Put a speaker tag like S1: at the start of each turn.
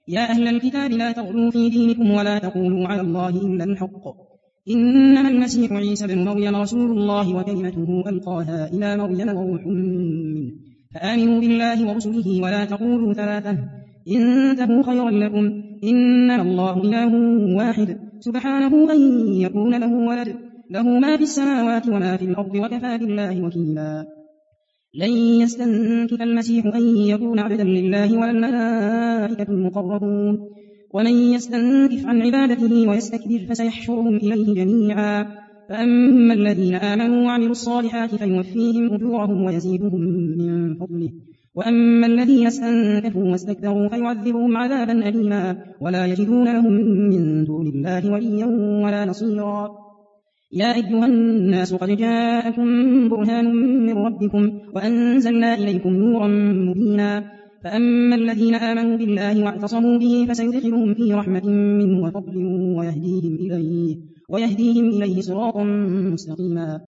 S1: يا أهل الكتاب لا تغلوا في دينكم ولا تقولوا على الله إلا الحق إنما المسيح عيسى بن مريم رسول الله وكلمته ألقاها إلى مريم وروح منه فآمنوا بالله ورسله ولا تقولوا ثلاثة انتهوا خيرا لكم إنما الله إله واحد سبحانه أن يكون له ولد له ما في السماوات وما في الأرض وكفى بالله وكيلا لن يستنكف المسيح أن يكون عبدا لله ولا الملائكة المقربون ومن يستنكف عن عبادته ويستكبر فسيحشرهم إليه جميعا فأما الذين آمنوا وعملوا الصالحات فيوفيهم أجورهم ويزيدهم من فضله وأما الذين استنكفوا واستكبروا فيعذبهم عذابا أليما ولا يجدون لهم من دون الله وليا ولا نصيرا يا أيها الناس قد جاءكم برهان من ربكم وأنزلنا إليكم نورا مبينا فأما الذين آمنوا بالله واعتصموا به فسيدخلهم في رحمة منه وفضل ويهديهم إليه صراطا مستقيما